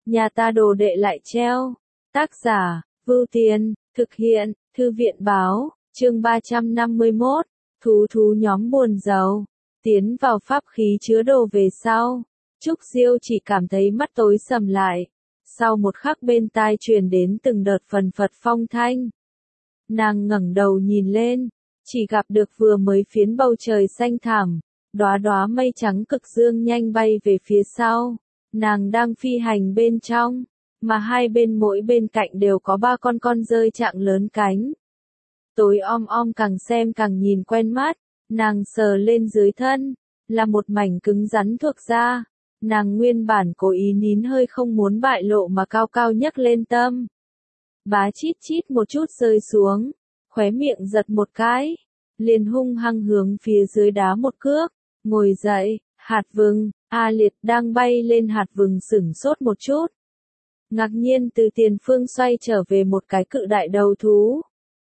nhà ta đồ đệ lại treo. Tác giả, Vưu Tiền, thực hiện, Thư viện báo, chương 351, thú nhóm buồn rầu, tiến vào pháp khí chứa đồ về sau. Trúc Diêu chỉ cảm thấy mắt tối sầm lại, sau một khắc bên tai truyền đến từng đợt phần phật phong thanh. Nàng ngẩng đầu nhìn lên, chỉ gặp được vừa mới phiến bầu trời xanh thẳm, đóa đóa mây trắng cực dương nhanh bay về phía sau. Nàng đang phi hành bên trong, mà hai bên mỗi bên cạnh đều có ba con dơi trạng lớn cánh. Tối om càng xem càng nhìn quen mắt, nàng sờ lên dưới thân, là một mảnh cứng rắn thuộc da. Nàng nguyên bản cố ý nín hơi không muốn bại lộ mà cao cao nhấc lên tâm. Bá chít chít một chút rơi xuống, khóe miệng giật một cái, liền hung hăng hướng phía dưới đá một cước, ngồi dậy, hạt vừng, A Liệt đang bay lên hạt vừng sửng sốt một chút. Ngạc nhiên từ tiền phương xoay trở về một cái cự đại đầu thú.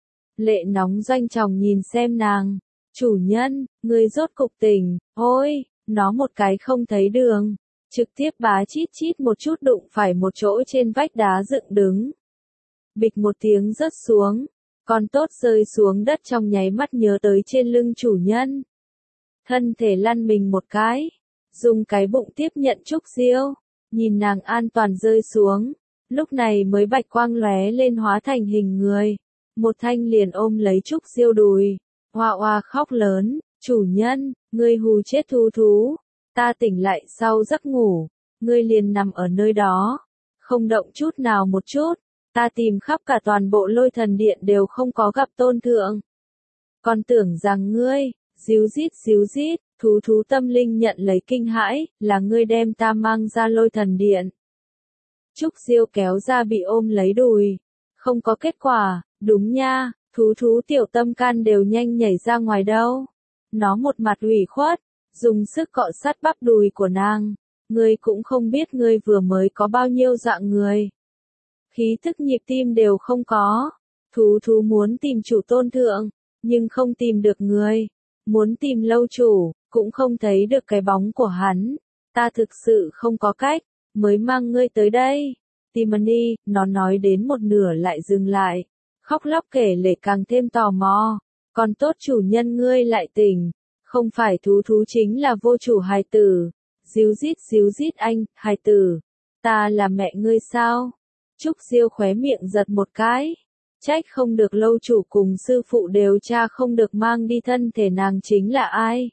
Lệ nóng doanh tròng nhìn xem nàng, chủ nhân, người rốt cục tỉnh, ôi, nó một cái không thấy đường, trực tiếp bá chít chít một chút đụng phải một chỗ trên vách đá dựng đứng. Bịch một tiếng rớt xuống, con tốt rơi xuống đất trong nháy mắt nhớ tới trên lưng chủ nhân. Thân thể lăn mình một cái, dùng cái bụng tiếp nhận Trúc Diêu, nhìn nàng an toàn rơi xuống, lúc này mới bạch quang lóe lên hóa thành hình người. Một thanh liền ôm lấy Trúc Diêu đùi, oa oa khóc lớn, chủ nhân, ngươi hù chết thú, ta tỉnh lại sau giấc ngủ, ngươi liền nằm ở nơi đó, không động chút nào một chút, ta tìm khắp cả toàn bộ Lôi Thần Điện đều không có gặp tôn thượng. Còn tưởng rằng ngươi, díu dít, thú tâm linh nhận lấy kinh hãi, là ngươi đem ta mang ra Lôi Thần Điện. Trúc Diêu kéo ra bị ôm lấy đùi, không có kết quả, đúng nha, thú tiểu tâm can đều nhanh nhảy ra ngoài đâu. Nó một mặt ủy khuất, dùng sức cọ sát bắp đùi của nàng, ngươi cũng không biết ngươi vừa mới có bao nhiêu dạng người. Khí thức nhịp tim đều không có, thú muốn tìm chủ tôn thượng, nhưng không tìm được người, muốn tìm lâu chủ, cũng không thấy được cái bóng của hắn, ta thực sự không có cách, mới mang ngươi tới đây. Timony, nó nói đến một nửa lại dừng lại, khóc lóc kể lể càng thêm tò mò, còn tốt chủ nhân ngươi lại tỉnh, không phải thú chính là vô chủ hài tử, díu dít anh, hài tử, ta là mẹ ngươi sao? Trúc Diêu khóe miệng giật một cái, trách không được lâu chủ cùng sư phụ đều tra không được mang đi thân thể nàng chính là ai.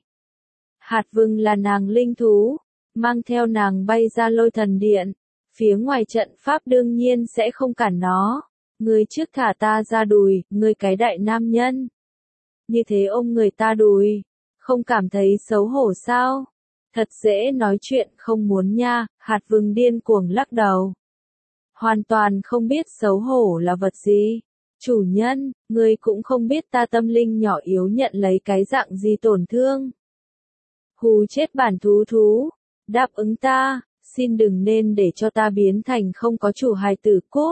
Hạt vừng là nàng linh thú, mang theo nàng bay ra Lôi Thần Điện, phía ngoài trận pháp đương nhiên sẽ không cản nó. Ngươi trước thả ta ra đùi, ngươi cái đại nam nhân. Như thế ôm người ta đùi, không cảm thấy xấu hổ sao? Thật dễ nói chuyện không muốn nha, hạt vừng điên cuồng lắc đầu. Hoàn toàn không biết xấu hổ là vật gì. Chủ nhân, ngươi cũng không biết ta tâm linh nhỏ yếu nhận lấy cái dạng gì tổn thương. Hù chết bản thú, đáp ứng ta, xin đừng nên để cho ta biến thành không có chủ hài tử cốt.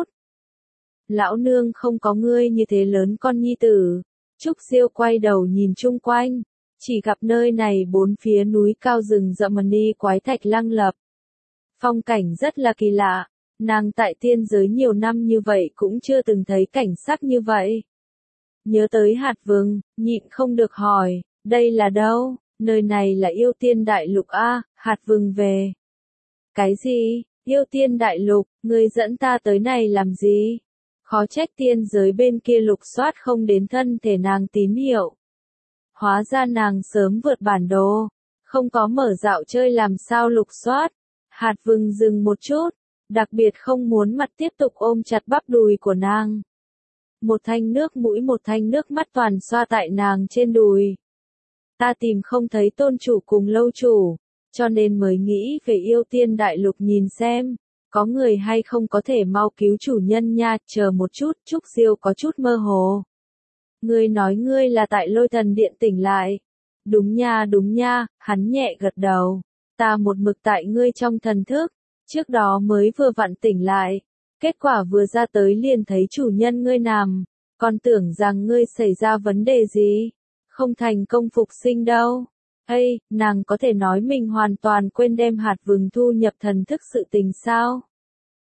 Lão nương không có ngươi như thế lớn con nhi tử. Trúc Diêu quay đầu nhìn chung quanh, chỉ gặp nơi này bốn phía núi cao rừng rậm mani quái thạch lăng lập. Phong cảnh rất là kỳ lạ, nàng tại tiên giới nhiều năm như vậy cũng chưa từng thấy cảnh sắc như vậy. Nhớ tới hạt vừng, nhịn không được hỏi, đây là đâu? Nơi này là yêu tiên đại lục a, hạt vừng về. Cái gì? Yêu tiên đại lục, ngươi dẫn ta tới này làm gì? Khó trách tiên giới bên kia lục soát không đến thân thể nàng tín hiệu. Hóa ra nàng sớm vượt bản đồ, không có mở dạo chơi làm sao lục soát. Hạt vừng dừng một chút, đặc biệt không muốn mặt tiếp tục ôm chặt bắp đùi của nàng. Một thanh nước mũi một thanh nước mắt toàn xoa tại nàng trên đùi. Ta tìm không thấy tôn chủ cùng lâu chủ, cho nên mới nghĩ về yêu tiên đại lục nhìn xem. Có người hay không có thể mau cứu chủ nhân nha, chờ một chút, Trúc Diêu có chút mơ hồ. Ngươi nói ngươi là tại Lôi Thần Điện tỉnh lại. Đúng nha, hắn nhẹ gật đầu. Ta một mực tại ngươi trong thần thức, trước đó mới vừa vặn tỉnh lại. Kết quả vừa ra tới liền thấy chủ nhân ngươi nằm, còn tưởng rằng ngươi xảy ra vấn đề gì, không thành công phục sinh đâu. Ây, nàng có thể nói mình hoàn toàn quên đem hạt vừng thu nhập thần thức sự tình sao?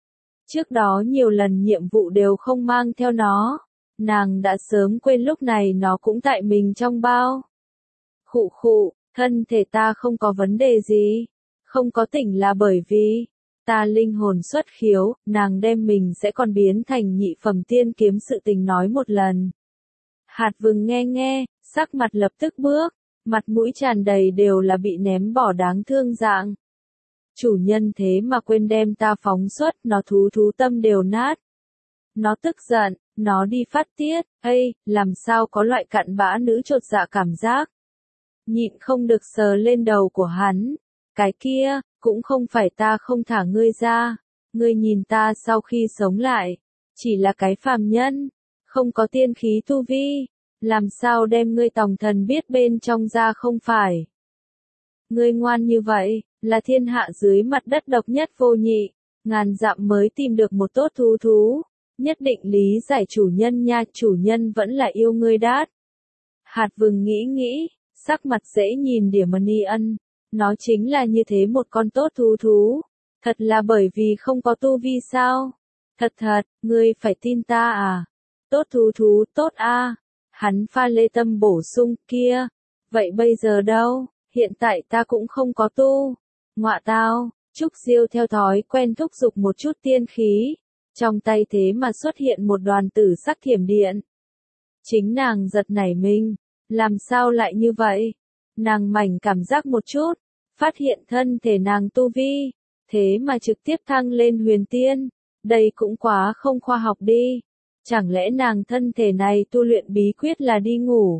Trước đó nhiều lần nhiệm vụ đều không mang theo nó. Nàng đã sớm quên lúc này nó cũng tại mình trong bao. Khụ khụ, thân thể ta không có vấn đề gì. Không có tỉnh là bởi vì ta linh hồn xuất khiếu, nàng đem mình sẽ còn biến thành nhị phẩm tiên kiếm sự tình nói một lần. Hạt vừng nghe, sắc mặt lập tức bước, mặt mũi tràn đầy đều là bị ném bỏ đáng thương dạng. Chủ nhân thế mà quên đem ta phóng xuất, nó thú tâm đều nát. Nó tức giận, nó đi phát tiết, làm sao có loại cặn bã nữ chột dạ cảm giác. Nhịn không được sờ lên đầu của hắn. Cái kia, cũng không phải ta không thả ngươi ra. Ngươi nhìn ta sau khi sống lại, chỉ là cái phàm nhân, không có tiên khí tu vi. Làm sao đem ngươi tòng thần biết bên trong ra không phải. Ngươi ngoan như vậy, là thiên hạ dưới mặt đất độc nhất vô nhị, ngàn dặm mới tìm được một tốt thú. Nhất định lý giải chủ nhân nha, chủ nhân vẫn là yêu ngươi đát. Hạt vừng nghĩ, sắc mặt dễ nhìn Điểm. Nó chính là như thế một con tốt thú. Thật là bởi vì không có tu vi sao? Thật, ngươi phải tin ta à? Tốt thú, tốt a. Hắn pha lê tâm bổ sung kia. Vậy bây giờ đâu? Hiện tại ta cũng không có tu. Ngọa tao, Trúc Diêu theo thói quen thúc giục một chút tiên khí. Trong tay thế mà xuất hiện một đoàn tử sắc thiểm điện. Chính nàng giật nảy mình. Làm sao lại như vậy? Nàng mảnh cảm giác một chút. Phát hiện thân thể nàng tu vi. Thế mà trực tiếp thăng lên huyền tiên. Đây cũng quá không khoa học đi. Chẳng lẽ nàng thân thể này tu luyện bí quyết là đi ngủ?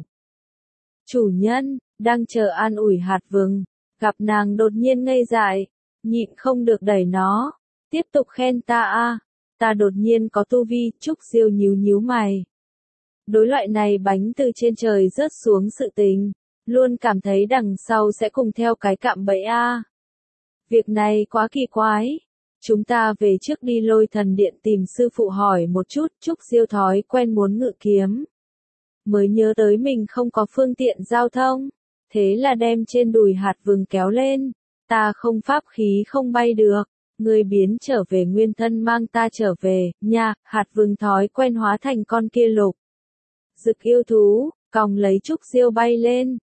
Chủ nhân, đang chờ an ủi hạt vừng. Gặp nàng đột nhiên ngây dại. Nhịn không được đẩy nó. Tiếp tục khen ta a. Ta đột nhiên có tu vi, Trúc Diêu nhíu mày. Đối loại này bánh từ trên trời rớt xuống sự tình, luôn cảm thấy đằng sau sẽ cùng theo cái cạm bẫy a. Việc này quá kỳ quái. Chúng ta về trước đi Lôi Thần Điện tìm sư phụ hỏi một chút, Trúc Diêu thói quen muốn ngự kiếm. Mới nhớ tới mình không có phương tiện giao thông, thế là đem trên đùi hạt vừng kéo lên. Ta không pháp khí không bay được. Ngươi biến trở về nguyên thân mang ta trở về, nha, hạt vừng thói quen hóa thành con kia lục. Dực yêu thú, còng lấy Trúc Diêu bay lên.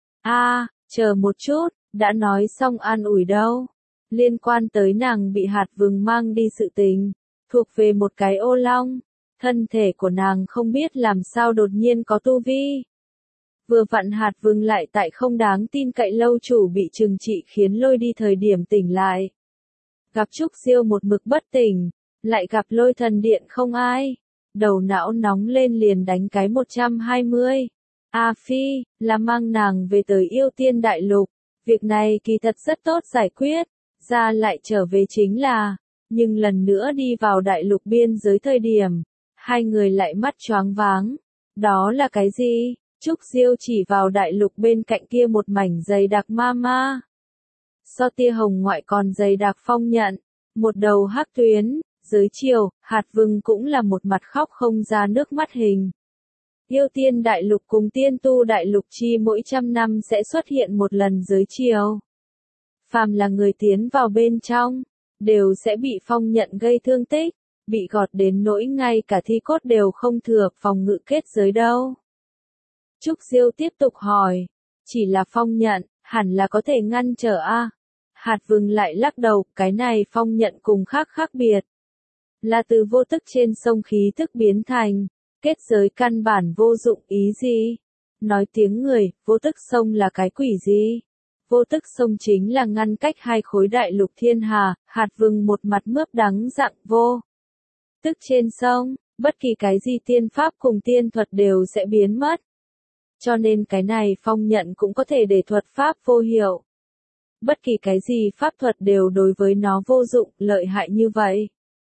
Chờ một chút, đã nói xong an ủi đâu. Liên quan tới nàng bị hạt vừng mang đi sự tình, thuộc về một cái ô long. Thân thể của nàng không biết làm sao đột nhiên có tu vi. Vừa vặn hạt vừng lại tại không đáng tin cậy lâu chủ bị trừng trị khiến lôi đi thời điểm tỉnh lại. Gặp Trúc Diêu một mực bất tỉnh, lại gặp Lôi Thần Điện không ai. Đầu não nóng lên liền đánh cái 120. Phi, là mang nàng về tới Yêu Tiên Đại Lục. Việc này kỳ thật rất tốt giải quyết. Ra lại trở về chính là, nhưng lần nữa đi vào đại lục biên giới thời điểm, hai người lại mắt choáng váng. Đó là cái gì? Trúc Diêu chỉ vào đại lục bên cạnh kia một mảnh dày đặc ma. So tia hồng ngoại còn dày đặc phong nhận, một đầu hắc tuyến, dưới chiều, hạt vừng cũng là một mặt khóc không ra nước mắt hình. Yêu Tiên Đại Lục cùng Tiên Tu Đại Lục chi mỗi 100 năm sẽ xuất hiện một lần dưới chiều. Phàm là người tiến vào bên trong, đều sẽ bị phong nhận gây thương tích, bị gọt đến nỗi ngay cả thi cốt đều không thừa phòng ngự kết giới đâu. Trúc Diêu tiếp tục hỏi, chỉ là phong nhận, hẳn là có thể ngăn trở a. Hạt vừng lại lắc đầu, cái này phong nhận cùng khác biệt. Là từ vô tức trên sông khí thức biến thành, kết giới căn bản vô dụng ý gì? Nói tiếng người, vô tức sông là cái quỷ gì? Vô tức sông chính là ngăn cách hai khối đại lục thiên hà, hạt vừng một mặt mướp đắng dạng vô. Tức trên sông, bất kỳ cái gì tiên pháp cùng tiên thuật đều sẽ biến mất. Cho nên cái này phong nhận cũng có thể để thuật pháp vô hiệu. Bất kỳ cái gì pháp thuật đều đối với nó vô dụng, lợi hại như vậy.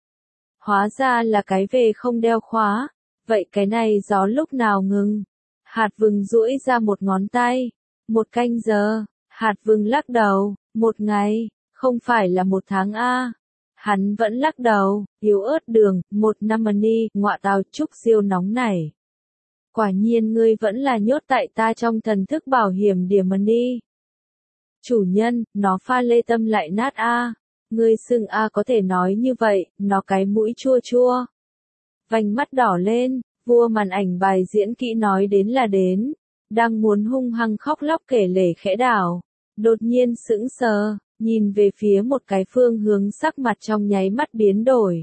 Hóa ra là cái về không đeo khóa. Vậy cái này gió lúc nào ngừng? Hạt vừng duỗi ra một ngón tay. 1 canh giờ. Hạt vừng lắc đầu. 1 ngày. Không phải là 1 tháng a. Hắn vẫn lắc đầu. Yếu ớt đường. 1 năm ni. Ngọa tào Trúc Diêu nóng nảy. Quả nhiên ngươi vẫn là nhốt tại ta trong thần thức bảo hiểm Điểm. Chủ nhân, nó pha lê tâm lại nát a. Ngươi xưng a có thể nói như vậy, nó cái mũi chua chua. Vành mắt đỏ lên, vua màn ảnh bài diễn kỹ nói đến là đến. Đang muốn hung hăng khóc lóc kể lể khẽ đảo. Đột nhiên sững sờ, nhìn về phía một cái phương hướng sắc mặt trong nháy mắt biến đổi.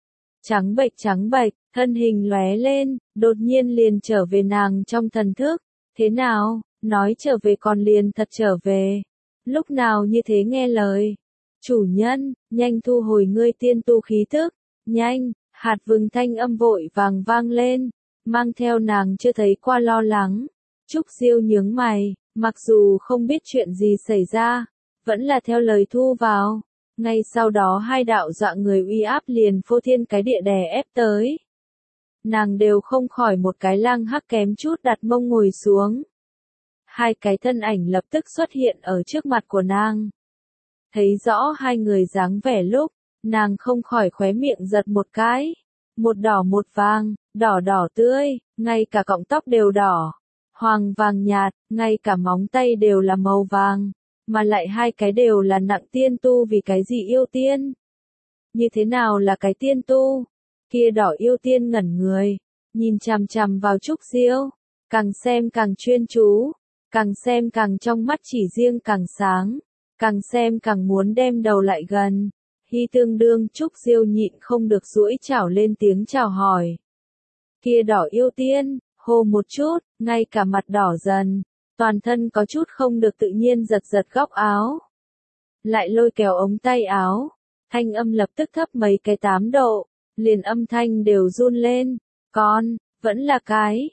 Trắng bệch, thân hình lóe lên, đột nhiên liền trở về nàng trong thần thức. Thế nào, nói trở về còn liền thật trở về. Lúc nào như thế nghe lời. Chủ nhân, nhanh thu hồi ngươi tiên tu khí thức. Nhanh, hạt vừng thanh âm vội vàng vang lên. Mang theo nàng chưa thấy qua lo lắng. Trúc Diêu nhướng mày, mặc dù không biết chuyện gì xảy ra, vẫn là theo lời thu vào. Ngay sau đó hai đạo dọa người uy áp liền phô thiên cái địa đè ép tới. Nàng đều không khỏi một cái lang hắc kém chút đặt mông ngồi xuống. Hai cái thân ảnh lập tức xuất hiện ở trước mặt của nàng. Thấy rõ hai người dáng vẻ lúc, nàng không khỏi khóe miệng giật một cái. Một đỏ một vàng, đỏ đỏ tươi, ngay cả cọng tóc đều đỏ. Hoàng vàng nhạt, ngay cả móng tay đều là màu vàng. Mà lại hai cái đều là nặng tiên tu vì cái gì yêu tiên. Như thế nào là cái tiên tu? Kia đỏ yêu tiên ngẩn người, nhìn chằm chằm vào Trúc Diêu, càng xem càng chuyên chú, càng xem càng trong mắt chỉ riêng càng sáng, càng xem càng muốn đem đầu lại gần. Hy tương đương Trúc Diêu nhịn không được duỗi chảo lên tiếng chào hỏi. Kia đỏ yêu tiên, hô một chút, ngay cả mặt đỏ dần, toàn thân có chút không được tự nhiên giật giật góc áo. Lại lôi kéo ống tay áo, thanh âm lập tức thấp mấy cái 8 độ, liền âm thanh đều run lên. Con, vẫn là cái,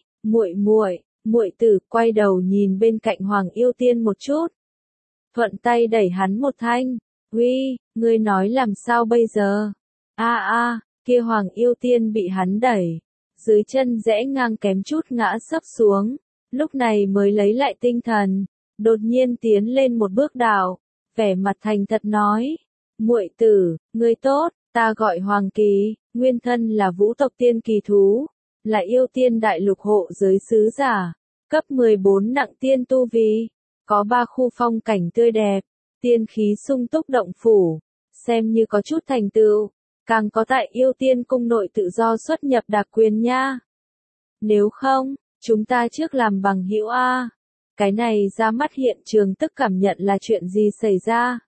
muội tử quay đầu nhìn bên cạnh Hoàng yêu tiên một chút. Thuận tay đẩy hắn một thanh, uy, ngươi nói làm sao bây giờ? Kia Hoàng yêu tiên bị hắn đẩy, dưới chân rẽ ngang kém chút ngã sấp xuống, lúc này mới lấy lại tinh thần, đột nhiên tiến lên một bước đảo, vẻ mặt thành thật nói, muội tử, ngươi tốt, ta gọi Hoàng Kỳ, nguyên thân là vũ tộc tiên kỳ thú, là yêu tiên đại lục hộ giới sứ giả, cấp 14 nặng tiên tu vi, có 3 khu phong cảnh tươi đẹp, tiên khí sung túc động phủ, xem như có chút thành tựu, càng có tại yêu tiên cung nội tự do xuất nhập đặc quyền nha. Nếu không, chúng ta trước làm bằng hữu a. Cái này ra mắt hiện trường tức cảm nhận là chuyện gì xảy ra.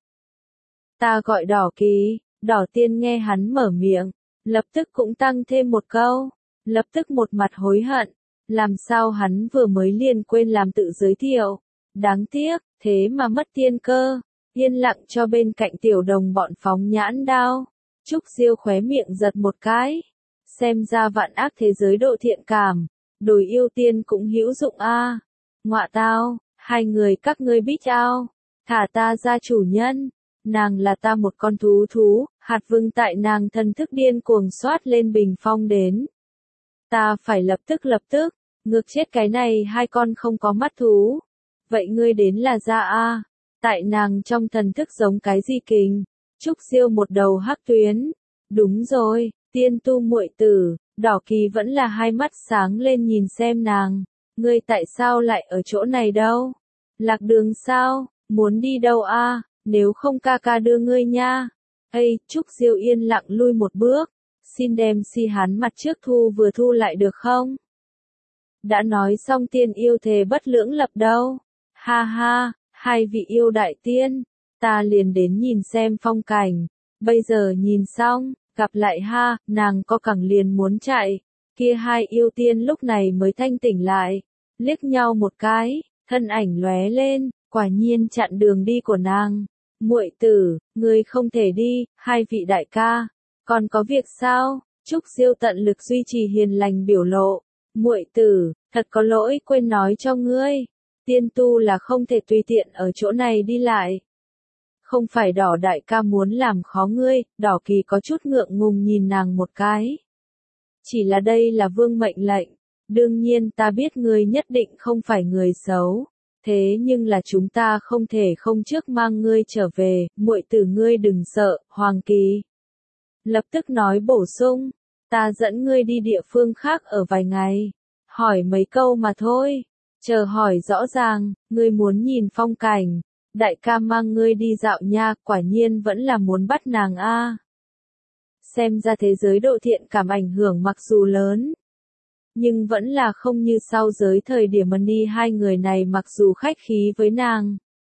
Ta gọi Đỏ Kỳ, Đỏ Tiên nghe hắn mở miệng, lập tức cũng tăng thêm một câu, lập tức một mặt hối hận, làm sao hắn vừa mới liền quên làm tự giới thiệu. Đáng tiếc, thế mà mất tiên cơ, yên lặng cho bên cạnh tiểu đồng bọn phóng nhãn đao. Trúc Diêu khóe miệng giật một cái, xem ra vạn ác thế giới độ thiện cảm, đồi yêu tiên cũng hữu dụng a. Ngọa tao, hai người các ngươi biết ao, thả ta ra chủ nhân, nàng là ta một con thú, hạt vừng tại nàng thân thức điên cuồng xoát lên bình phong đến. Ta phải lập tức, ngược chết cái này hai con không có mắt thú. Vậy ngươi đến là ra a. Tại nàng trong thần thức giống cái gì kình. Trúc Diêu một đầu hắc tuyến. Đúng rồi, tiên tu muội tử, Đỏ Kỳ vẫn là hai mắt sáng lên nhìn xem nàng. Ngươi tại sao lại ở chỗ này đâu? Lạc đường sao? Muốn đi đâu a? Nếu không ca ca đưa ngươi nha. Ây, Trúc Diêu yên lặng lui một bước. Xin đem si hắn mặt trước vừa thu lại được không? Đã nói xong tiên yêu thề bất lưỡng lập đâu. Ha ha, hai vị yêu đại tiên, ta liền đến nhìn xem phong cảnh, bây giờ nhìn xong, gặp lại ha, nàng có cẳng liền muốn chạy, kia hai yêu tiên lúc này mới thanh tỉnh lại, liếc nhau một cái, thân ảnh lóe lên, quả nhiên chặn đường đi của nàng. Muội tử, ngươi không thể đi, hai vị đại ca, còn có việc sao? Trúc Diêu tận lực duy trì hiền lành biểu lộ. Muội tử, thật có lỗi quên nói cho ngươi. Tiên tu là không thể tùy tiện ở chỗ này đi lại. Không phải Đỏ đại ca muốn làm khó ngươi, Đỏ Kỳ có chút ngượng ngùng nhìn nàng một cái. Chỉ là đây là vương mệnh lệnh, đương nhiên ta biết ngươi nhất định không phải người xấu, thế nhưng là chúng ta không thể không trước mang ngươi trở về, muội tử ngươi đừng sợ, Hoàng Kỳ. Lập tức nói bổ sung, ta dẫn ngươi đi địa phương khác ở vài ngày, hỏi mấy câu mà thôi. Chờ hỏi rõ ràng, ngươi muốn nhìn phong cảnh, đại ca mang ngươi đi dạo nha, quả nhiên vẫn là muốn bắt nàng a. Xem ra thế giới độ thiện cảm ảnh hưởng mặc dù lớn, nhưng vẫn là không như sau giới thời điểm Money. Hai người này mặc dù khách khí với nàng,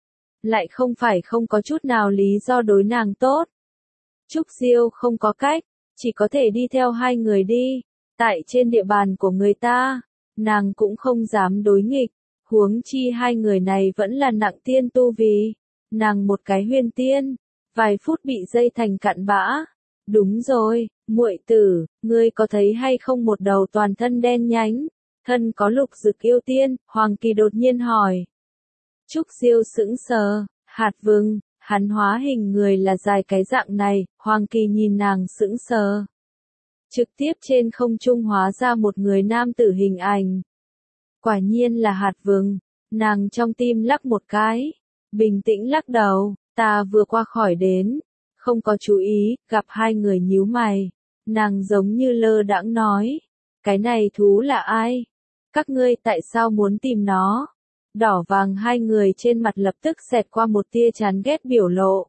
lại không phải không có chút nào lý do đối nàng tốt. Trúc Diêu không có cách, chỉ có thể đi theo hai người đi. Tại trên địa bàn của người ta, nàng cũng không dám đối nghịch, huống chi hai người này vẫn là nặng tiên tu vì. Nàng một cái huyền tiên, vài phút bị dây thành cặn bã. Đúng rồi, muội tử, ngươi có thấy hay không một đầu toàn thân đen nhánh, thân có lục dực yêu tiên, Hoàng Kỳ đột nhiên hỏi. Trúc Diêu sững sờ, hạt vừng, hắn hóa hình người là dài cái dạng này, Hoàng Kỳ nhìn nàng sững sờ. Trực tiếp trên không trung hóa ra một người nam tử hình ảnh. Quả nhiên là hạt vừng, nàng trong tim lắc một cái, bình tĩnh lắc đầu, ta vừa qua khỏi đến, không có chú ý, gặp hai người nhíu mày, nàng giống như lơ đãng nói, cái này thú là ai? Các ngươi tại sao muốn tìm nó? Đỏ vàng hai người trên mặt lập tức xẹt qua một tia chán ghét biểu lộ.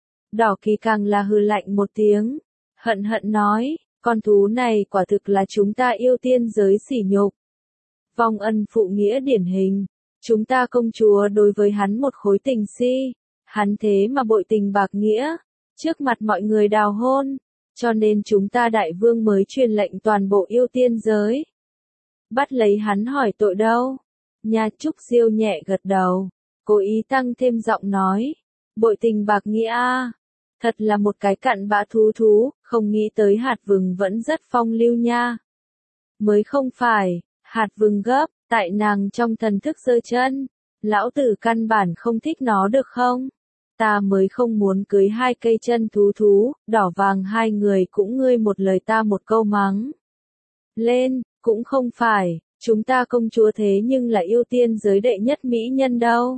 Đỏ Kỳ càng là hừ lạnh một tiếng, hận hận nói, con thú này quả thực là chúng ta yêu tiên giới sỉ nhục. Vong ân phụ nghĩa điển hình, chúng ta công chúa đối với hắn một khối tình si, hắn thế mà bội tình bạc nghĩa, trước mặt mọi người đào hôn, cho nên chúng ta đại vương mới truyền lệnh toàn bộ yêu tiên giới. Bắt lấy hắn hỏi tội đâu? Nhà Trúc Diêu nhẹ gật đầu, cố ý tăng thêm giọng nói, bội tình bạc nghĩa a, thật là một cái cặn bã thú, không nghĩ tới hạt vừng vẫn rất phong lưu nha. Mới không phải, hạt vừng gấp, tại nàng trong thần thức giơ chân, lão tử căn bản không thích nó được không? Ta mới không muốn cưới hai cây chân thú, đỏ vàng hai người cũng ngươi một lời ta một câu mắng. Lên, cũng không phải, chúng ta công chúa thế nhưng là yêu tiên giới đệ nhất mỹ nhân đâu.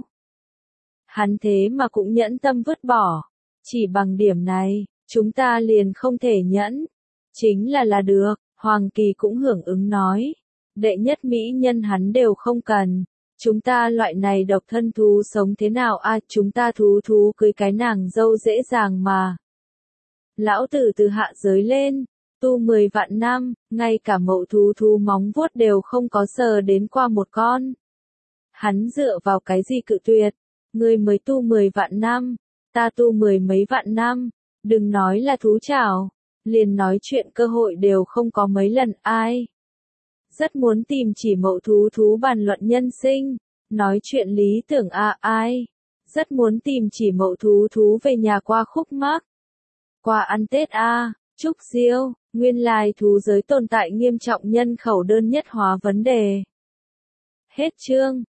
Hắn thế mà cũng nhẫn tâm vứt bỏ, chỉ bằng điểm này, chúng ta liền không thể nhẫn. Chính là được, Hoàng Kỳ cũng hưởng ứng nói. Đệ nhất mỹ nhân hắn đều không cần. Chúng ta loại này độc thân thú sống thế nào a? Chúng ta thú cưới cái nàng dâu dễ dàng mà. Lão tử từ hạ giới lên, tu 10 vạn năm, ngay cả mậu thú móng vuốt đều không có sờ đến qua một con. Hắn dựa vào cái gì cự tuyệt? Ngươi mới tu 10 vạn năm, ta tu 10 mấy vạn năm, đừng nói là thú chảo, liền nói chuyện cơ hội đều không có mấy lần ai. Rất muốn tìm chỉ mậu thú bàn luận nhân sinh, nói chuyện lý tưởng ai. Rất muốn tìm chỉ mậu thú về nhà qua khúc mắc. Qua ăn Tết Trúc Diêu, nguyên lai thú giới tồn tại nghiêm trọng nhân khẩu đơn nhất hóa vấn đề. Hết chương.